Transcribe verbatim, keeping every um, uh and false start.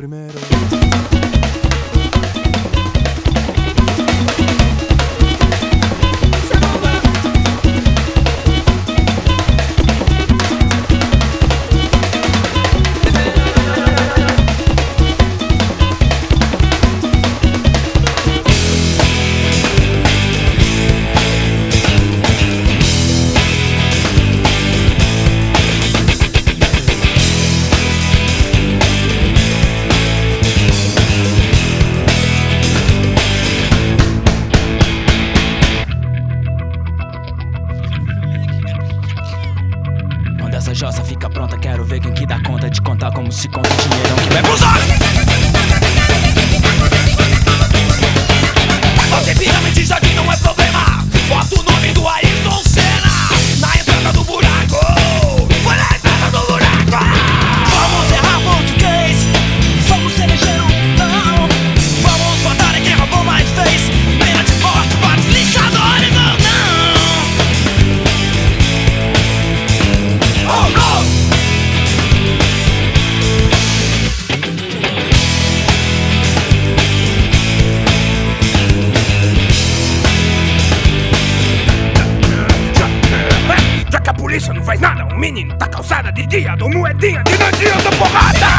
primeiro. Quando essa jossa fica pronta, quero ver quem que dá conta de contar como se conta o dinheirão que vai pros olhos. Fazer pirâmide jardim não é problema. Bota o nome do Ayrton Senna na entrada do buraco. Foi na entrada do buraco. Vamos errar português, vamos eleger um não. Vamos botar em quem roubou mais fez. Pena de morte para os lixadores, não, não. Oh, no! Já que a polícia não faz nada, o menino tá calçada de dia, dou moedinha de noite e eu dou porrada.